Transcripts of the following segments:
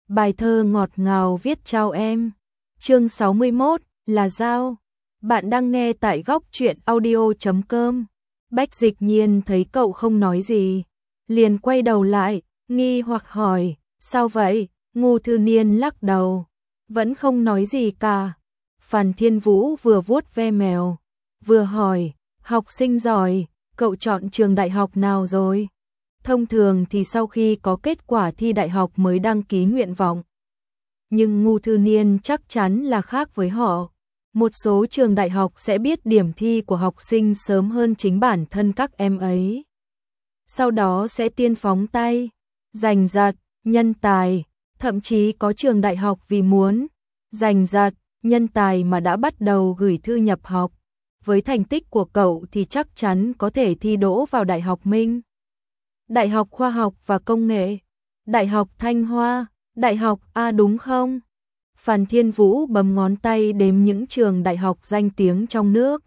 Bài thơ ngọt ngào viết chào em. Chương 61 là Giao. Bạn đang nghe tại góc truyện audio.com. Bách Dịch Nhiên thấy cậu không nói gì, liền quay đầu lại, nghi hoặc hỏi, sao vậy? Ngô Thư Niên lắc đầu, vẫn không nói gì cả. Phan Thiên Vũ vừa vuốt ve mèo, vừa hỏi, học sinh giỏi, cậu chọn trường đại học nào rồi? Thông thường thì sau khi có kết quả thi đại học mới đăng ký nguyện vọng. Nhưng Ngô Thư Niên chắc chắn là khác với họ. Một số trường đại học sẽ biết điểm thi của học sinh sớm hơn chính bản thân các em ấy. Sau đó sẽ tiên phóng tay, giành giật, nhân tài, thậm chí có trường đại học vì muốn giành giật, nhân tài mà đã bắt đầu gửi thư nhập học. Với thành tích của cậu thì chắc chắn có thể thi đỗ vào Đại học Minh, Đại học Khoa học và Công nghệ, Đại học Thanh Hoa, Đại học A đúng không? Phan Thiên Vũ bấm ngón tay đếm những trường đại học danh tiếng trong nước.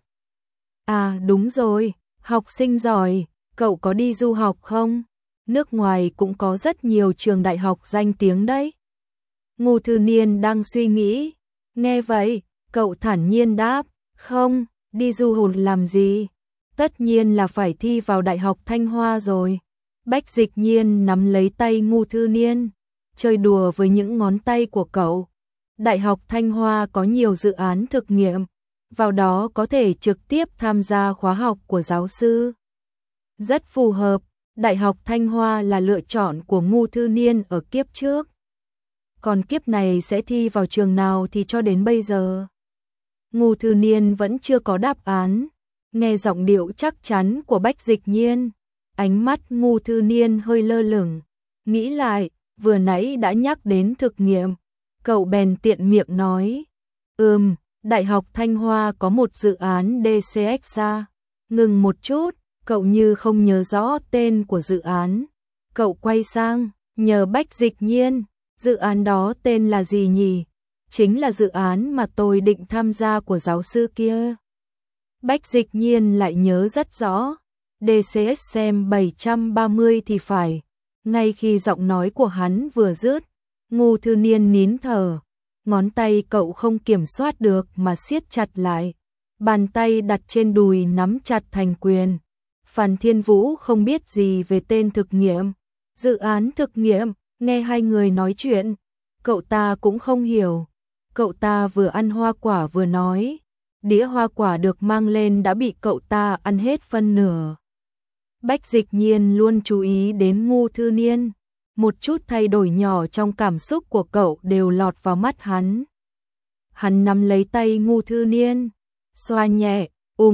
À đúng rồi, học sinh giỏi, cậu có đi du học không? Nước ngoài cũng có rất nhiều trường đại học danh tiếng đấy. Ngô Thư Niên đang suy nghĩ. Nghe vậy, cậu thản nhiên đáp, không, đi du học làm gì? Tất nhiên là phải thi vào Đại học Thanh Hoa rồi. Bách Dịch Nhiên nắm lấy tay Ngô Thư Niên, chơi đùa với những ngón tay của cậu. Đại học Thanh Hoa có nhiều dự án thực nghiệm, vào đó có thể trực tiếp tham gia khóa học của giáo sư. Rất phù hợp, Đại học Thanh Hoa là lựa chọn của Ngô Thư Niên ở kiếp trước. Còn kiếp này sẽ thi vào trường nào thì cho đến bây giờ Ngô Thư Niên vẫn chưa có đáp án. Nghe giọng điệu chắc chắn của Bách Dịch Nhiên, ánh mắt Ngô Thư Niên hơi lơ lửng, nghĩ lại, vừa nãy đã nhắc đến thực nghiệm, cậu bèn tiện miệng nói, Đại học Thanh Hoa có một dự án DCXA. Ngừng một chút, cậu như không nhớ rõ tên của dự án. Cậu quay sang, nhờ Bách Dịch Nhiên, dự án đó tên là gì nhỉ? Chính là dự án mà tôi định tham gia của giáo sư kia. Bách Dịch Nhiên lại nhớ rất rõ. DCSM 730 thì phải. Ngay khi giọng nói của hắn vừa dứt, Ngô Thư Niên nín thở, ngón tay cậu không kiểm soát được mà siết chặt lại, bàn tay đặt trên đùi nắm chặt thành quyền. Phan Thiên Vũ không biết gì về tên thực nghiệm, dự án thực nghiệm, nghe hai người nói chuyện, cậu ta cũng không hiểu. Cậu ta vừa ăn hoa quả vừa nói, đĩa hoa quả được mang lên đã bị cậu ta ăn hết phân nửa. Bách Dịch Nhiên luôn chú ý đến Ngô Thư Niên, một chút thay đổi nhỏ trong cảm xúc của cậu đều lọt vào mắt hắn. Hắn nắm lấy tay Ngô Thư Niên, xoa nhẹ,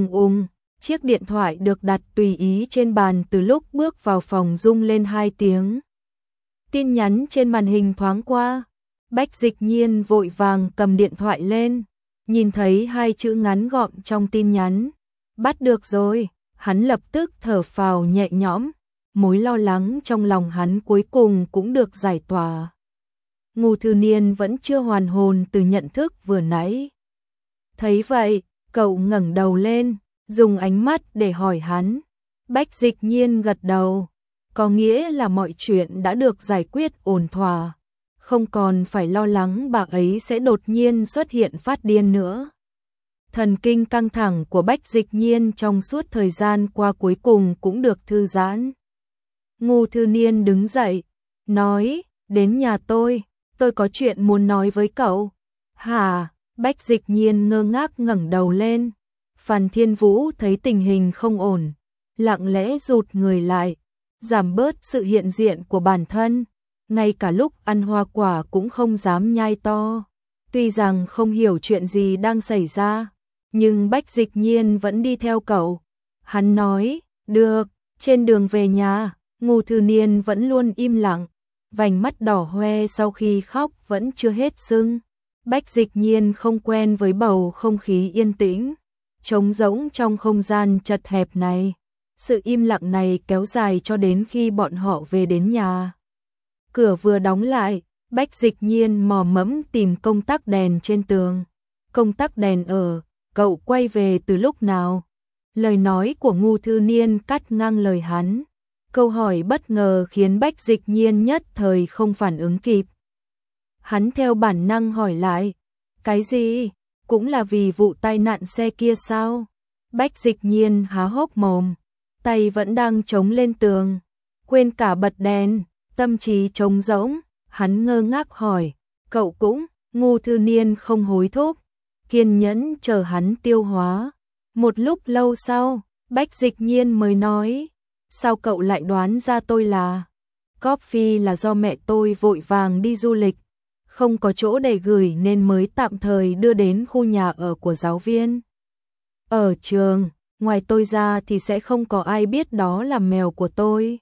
chiếc điện thoại được đặt tùy ý trên bàn từ lúc bước vào phòng rung lên 2 tiếng. Tin nhắn trên màn hình thoáng qua, Bách Dịch Nhiên vội vàng cầm điện thoại lên, nhìn thấy 2 chữ ngắn gọn trong tin nhắn, bắt được rồi. Hắn lập tức thở phào nhẹ nhõm, mối lo lắng trong lòng hắn cuối cùng cũng được giải tỏa. Ngô Thư Niên vẫn chưa hoàn hồn từ nhận thức vừa nãy. Thấy vậy, cậu ngẩng đầu lên, dùng ánh mắt để hỏi hắn. Bách Dịch Nhiên gật đầu, có nghĩa là mọi chuyện đã được giải quyết ổn thỏa, không còn phải lo lắng bà ấy sẽ đột nhiên xuất hiện phát điên nữa. Thần kinh căng thẳng của Bách Dịch Nhiên trong suốt thời gian qua cuối cùng cũng được thư giãn. Ngô Thư Niên đứng dậy, nói, đến nhà tôi có chuyện muốn nói với cậu. Hả? Bách Dịch Nhiên ngơ ngác ngẩng đầu lên. Phan Thiên Vũ thấy tình hình không ổn, lặng lẽ rụt người lại, giảm bớt sự hiện diện của bản thân, ngay cả lúc ăn hoa quả cũng không dám nhai to. Tuy rằng không hiểu chuyện gì đang xảy ra, nhưng Bách Dịch Nhiên vẫn đi theo cậu. Hắn nói, được, trên đường về nhà, Ngô Thư Niên vẫn luôn im lặng, vành mắt đỏ hoe sau khi khóc vẫn chưa hết sưng. Bách Dịch Nhiên không quen với bầu không khí yên tĩnh, trống rỗng trong không gian chật hẹp này. Sự im lặng này kéo dài cho đến khi bọn họ về đến nhà. Cửa vừa đóng lại, Bách Dịch Nhiên mò mẫm tìm công tắc đèn trên tường. Công tắc đèn ở, cậu quay về từ lúc nào? Lời nói của Ngô Thư Niên cắt ngang lời hắn. Câu hỏi bất ngờ khiến Bách Dịch Nhiên nhất thời không phản ứng kịp. Hắn theo bản năng hỏi lại, cái gì? Cũng là vì vụ tai nạn xe kia sao? Bách Dịch Nhiên há hốc mồm, tay vẫn đang chống lên tường, quên cả bật đèn, tâm trí trống rỗng, hắn ngơ ngác hỏi, cậu cũng? Ngô Thư Niên không hối thúc, kiên nhẫn chờ hắn tiêu hóa. Một lúc lâu sau, Bách Dịch Nhiên mới nói, sao cậu lại đoán ra tôi là? Coffee là do mẹ tôi vội vàng đi du lịch, không có chỗ để gửi nên mới tạm thời đưa đến khu nhà ở của giáo viên. Ở trường, ngoài tôi ra thì sẽ không có ai biết đó là mèo của tôi.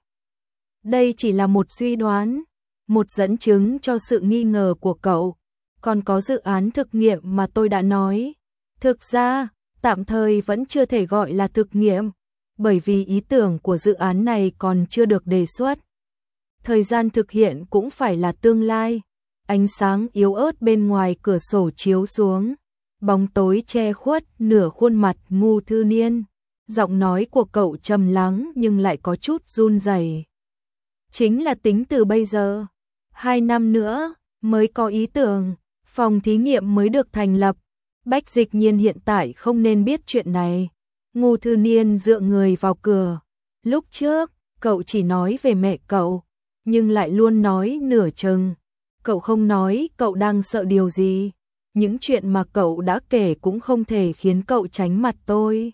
Đây chỉ là một suy đoán, một dẫn chứng cho sự nghi ngờ của cậu. Còn có dự án thực nghiệm mà tôi đã nói. Thực ra, tạm thời vẫn chưa thể gọi là thực nghiệm, bởi vì ý tưởng của dự án này còn chưa được đề xuất. Thời gian thực hiện cũng phải là tương lai. Ánh sáng yếu ớt bên ngoài cửa sổ chiếu xuống, bóng tối che khuất nửa khuôn mặt Ngô Thư Niên. Giọng nói của cậu trầm lắng nhưng lại có chút run rẩy. Chính là tính từ bây giờ, 2 năm nữa mới có ý tưởng, phòng thí nghiệm mới được thành lập. Bách Dịch Nhiên hiện tại không nên biết chuyện này. Ngô Thư Niên dựa người vào cửa. Lúc trước, cậu chỉ nói về mẹ cậu, nhưng lại luôn nói nửa chừng. Cậu không nói cậu đang sợ điều gì. Những chuyện mà cậu đã kể cũng không thể khiến cậu tránh mặt tôi.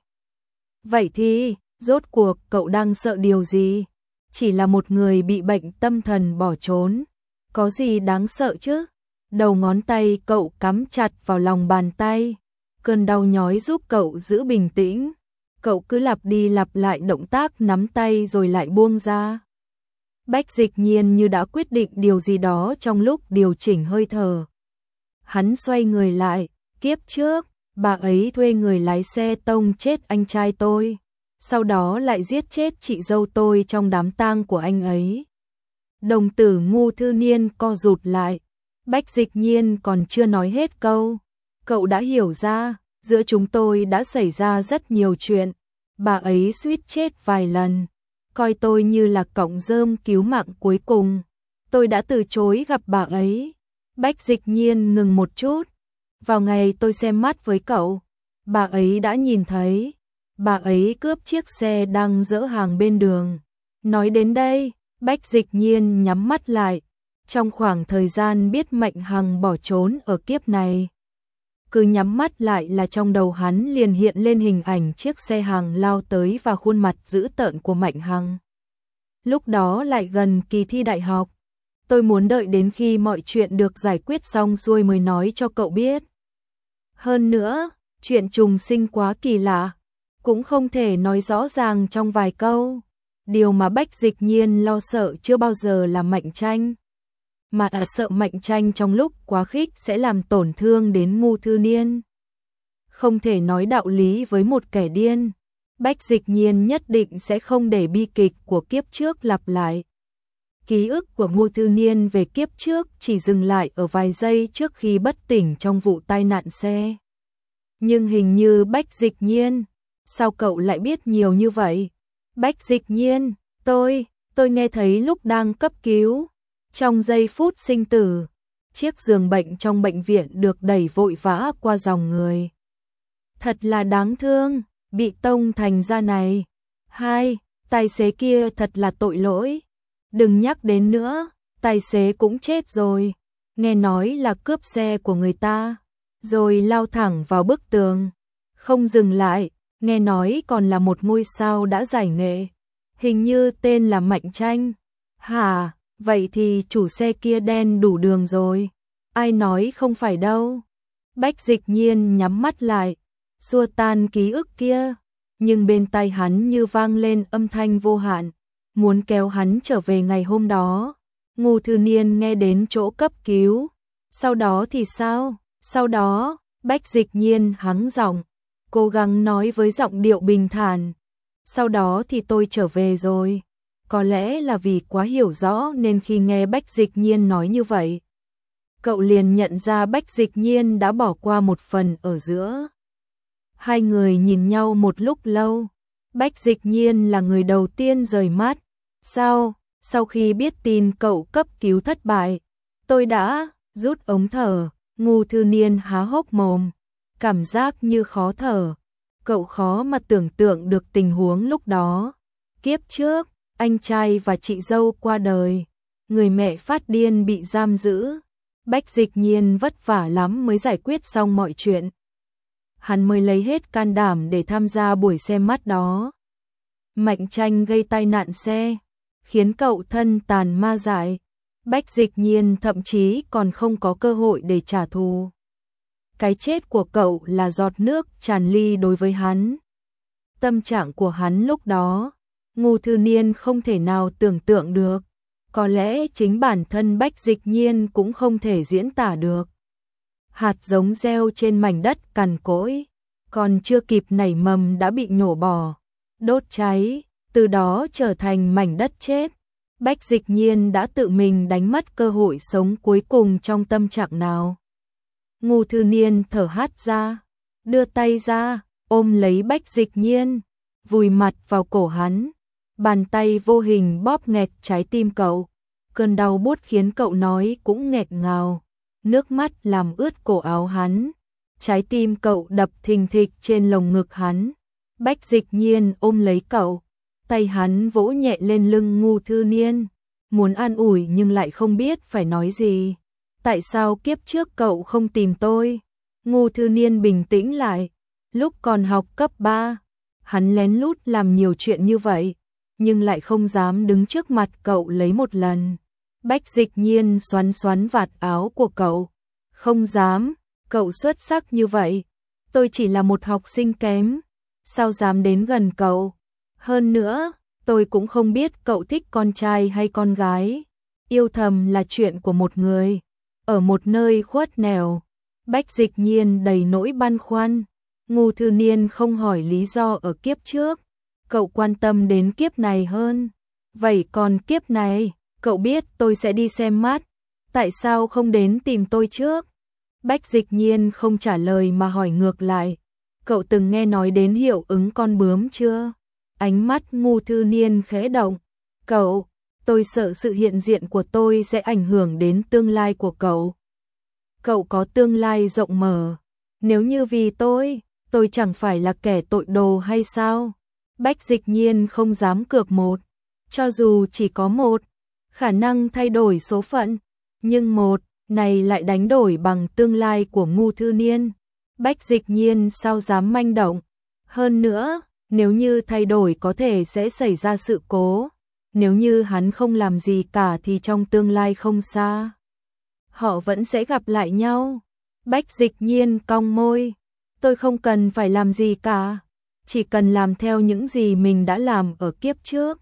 Vậy thì, rốt cuộc cậu đang sợ điều gì? Chỉ là một người bị bệnh tâm thần bỏ trốn. Có gì đáng sợ chứ? Đầu ngón tay cậu cắm chặt vào lòng bàn tay. Cơn đau nhói giúp cậu giữ bình tĩnh. Cậu cứ lặp đi lặp lại động tác nắm tay rồi lại buông ra. Bách Dịch Nhiên như đã quyết định điều gì đó trong lúc điều chỉnh hơi thở. Hắn xoay người lại, kiếp trước, bà ấy thuê người lái xe tông chết anh trai tôi, sau đó lại giết chết chị dâu tôi trong đám tang của anh ấy. Đồng tử Ngô Thư Niên co rụt lại, Bách Dịch Nhiên còn chưa nói hết câu. Cậu đã hiểu ra, giữa chúng tôi đã xảy ra rất nhiều chuyện, bà ấy suýt chết vài lần, coi tôi như là cọng rơm cứu mạng cuối cùng. Tôi đã từ chối gặp bà ấy. Bách Dịch Nhiên ngừng một chút. Vào ngày tôi xem mắt với cậu, bà ấy đã nhìn thấy. Bà ấy cướp chiếc xe đang dỡ hàng bên đường. Nói đến đây, Bách Dịch Nhiên nhắm mắt lại. Trong khoảng thời gian biết Mạnh Hằng bỏ trốn ở kiếp này, cứ nhắm mắt lại là trong đầu hắn liền hiện lên hình ảnh chiếc xe hàng lao tới và khuôn mặt dữ tợn của Mạnh Hằng. Lúc đó lại gần kỳ thi đại học. Tôi muốn đợi đến khi mọi chuyện được giải quyết xong xuôi mới nói cho cậu biết. Hơn nữa, chuyện trùng sinh quá kỳ lạ, cũng không thể nói rõ ràng trong vài câu. Điều mà Bách Dịch Nhiên lo sợ chưa bao giờ là Mạnh Tranh, mà là sợ Mạnh Tranh trong lúc quá khích sẽ làm tổn thương đến Ngô Thư Niên. Không thể nói đạo lý với một kẻ điên. Bách Dịch Nhiên nhất định sẽ không để bi kịch của kiếp trước lặp lại. Ký ức của Ngô Thư Niên về kiếp trước chỉ dừng lại ở vài giây trước khi bất tỉnh trong vụ tai nạn xe. Nhưng hình như Bách Dịch Nhiên, sao cậu lại biết nhiều như vậy? Bách Dịch Nhiên, tôi nghe thấy lúc đang cấp cứu. Trong giây phút sinh tử, chiếc giường bệnh trong bệnh viện được đẩy vội vã qua dòng người. Thật là đáng thương, bị tông thành ra này. Tài xế kia thật là tội lỗi. Đừng nhắc đến nữa, tài xế cũng chết rồi. Nghe nói là cướp xe của người ta, rồi lao thẳng vào bức tường. Không dừng lại, nghe nói còn là một ngôi sao đã giải nghệ. Hình như tên là Mạnh Tranh. Hả, vậy thì chủ xe kia đen đủ đường rồi. Ai nói không phải đâu. Bách Dịch Nhiên nhắm mắt lại, xua tan ký ức kia. Nhưng bên tai hắn như vang lên âm thanh vô hạn, muốn kéo hắn trở về ngày hôm đó. Ngô Thư Niên nghe đến chỗ cấp cứu. Sau đó thì sao? Sau đó, Bách Dịch Nhiên hắng giọng, cố gắng nói với giọng điệu bình thản. Sau đó thì tôi trở về rồi. Có lẽ là vì quá hiểu rõ nên khi nghe Bách Dịch Nhiên nói như vậy, cậu liền nhận ra Bách Dịch Nhiên đã bỏ qua một phần ở giữa. Hai người nhìn nhau một lúc lâu. Bách Dịch Nhiên là người đầu tiên rời mắt. Sau khi biết tin cậu cấp cứu thất bại, tôi đã rút ống thở, Ngô Thư Niên há hốc mồm, cảm giác như khó thở. Cậu khó mà tưởng tượng được tình huống lúc đó. Kiếp trước, anh trai và chị dâu qua đời, người mẹ phát điên bị giam giữ. Bách Dịch Nhiên vất vả lắm mới giải quyết xong mọi chuyện. Hắn mới lấy hết can đảm để tham gia buổi xem mắt đó. Mạnh Tranh gây tai nạn xe, khiến cậu thân tàn ma dại. Bách Dịch Nhiên thậm chí còn không có cơ hội để trả thù. Cái chết của cậu là giọt nước tràn ly đối với hắn. Tâm trạng của hắn lúc đó, Ngô Thư Niên không thể nào tưởng tượng được. Có lẽ chính bản thân Bách Dịch Nhiên cũng không thể diễn tả được. Hạt giống gieo trên mảnh đất cằn cỗi, còn chưa kịp nảy mầm đã bị nhổ bỏ, đốt cháy, từ đó trở thành mảnh đất chết. Bách Dịch Nhiên đã tự mình đánh mất cơ hội sống cuối cùng trong tâm trạng nào. Ngô Thư Niên thở hắt ra, đưa tay ra, ôm lấy Bách Dịch Nhiên, vùi mặt vào cổ hắn. Bàn tay vô hình bóp nghẹt trái tim cậu. Cơn đau buốt khiến cậu nói cũng nghẹt ngào. Nước mắt làm ướt cổ áo hắn. Trái tim cậu đập thình thịch trên lồng ngực hắn. Bách Dịch Nhiên ôm lấy cậu. Tay hắn vỗ nhẹ lên lưng Ngô Thư Niên. Muốn an ủi nhưng lại không biết phải nói gì. Tại sao kiếp trước cậu không tìm tôi? Ngô Thư Niên bình tĩnh lại. Lúc còn học cấp 3, hắn lén lút làm nhiều chuyện như vậy, nhưng lại không dám đứng trước mặt cậu lấy một lần. Bách Dịch Nhiên xoắn xoắn vạt áo của cậu. Không dám, cậu xuất sắc như vậy. Tôi chỉ là một học sinh kém, sao dám đến gần cậu? Hơn nữa, tôi cũng không biết cậu thích con trai hay con gái. Yêu thầm là chuyện của một người, ở một nơi khuất nẻo. Bách Dịch Nhiên đầy nỗi băn khoăn. Ngô Thư Niên không hỏi lý do ở kiếp trước, cậu quan tâm đến kiếp này hơn. Vậy còn kiếp này, cậu biết tôi sẽ đi xem mắt, tại sao không đến tìm tôi trước? Bách Dịch Nhiên không trả lời mà hỏi ngược lại, cậu từng nghe nói đến hiệu ứng con bướm chưa? Ánh mắt Ngô Thư Niên khẽ động. Tôi sợ sự hiện diện của tôi sẽ ảnh hưởng đến tương lai của cậu. Cậu có tương lai rộng mở, nếu như vì tôi chẳng phải là kẻ tội đồ hay sao? Bách Dịch Nhiên không dám cược một, cho dù chỉ có một khả năng thay đổi số phận, nhưng một này lại đánh đổi bằng tương lai của Ngô Thư Niên. Bách Dịch Nhiên sao dám manh động? Hơn nữa, nếu như thay đổi có thể sẽ xảy ra sự cố. Nếu như hắn không làm gì cả thì trong tương lai không xa, họ vẫn sẽ gặp lại nhau. Bách Dịch Nhiên cong môi. Tôi không cần phải làm gì cả, chỉ cần làm theo những gì mình đã làm ở kiếp trước.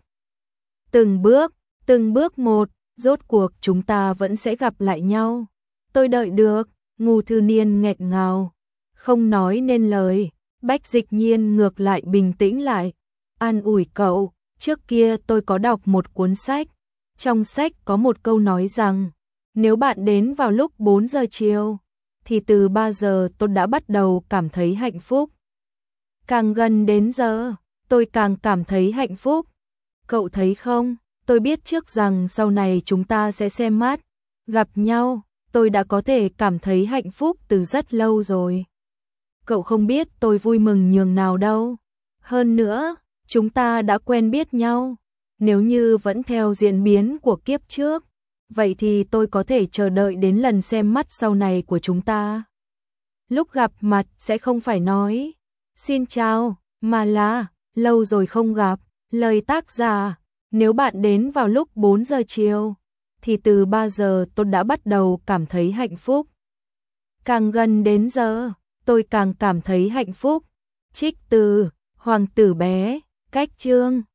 Từng bước một, rốt cuộc chúng ta vẫn sẽ gặp lại nhau. Tôi đợi được. Ngô Thư Niên nghẹn ngào, không nói nên lời. Bách Dịch Nhiên ngược lại bình tĩnh lại, an ủi cậu. Trước kia tôi có đọc một cuốn sách, trong sách có một câu nói rằng, nếu bạn đến vào lúc 4 giờ chiều, thì từ 3 giờ tôi đã bắt đầu cảm thấy hạnh phúc. Càng gần đến giờ, tôi càng cảm thấy hạnh phúc. Cậu thấy không, tôi biết trước rằng sau này chúng ta sẽ xem mắt, gặp nhau, tôi đã có thể cảm thấy hạnh phúc từ rất lâu rồi. Cậu không biết tôi vui mừng nhường nào đâu. Hơn nữa, chúng ta đã quen biết nhau. Nếu như vẫn theo diễn biến của kiếp trước, vậy thì tôi có thể chờ đợi đến lần xem mắt sau này của chúng ta. Lúc gặp mặt sẽ không phải nói xin chào, mà là lâu rồi không gặp. Lời tác giả, nếu bạn đến vào lúc 4 giờ chiều, thì từ 3 giờ tôi đã bắt đầu cảm thấy hạnh phúc. Càng gần đến giờ, tôi càng cảm thấy hạnh phúc. Trích từ Hoàng tử bé, cách chương.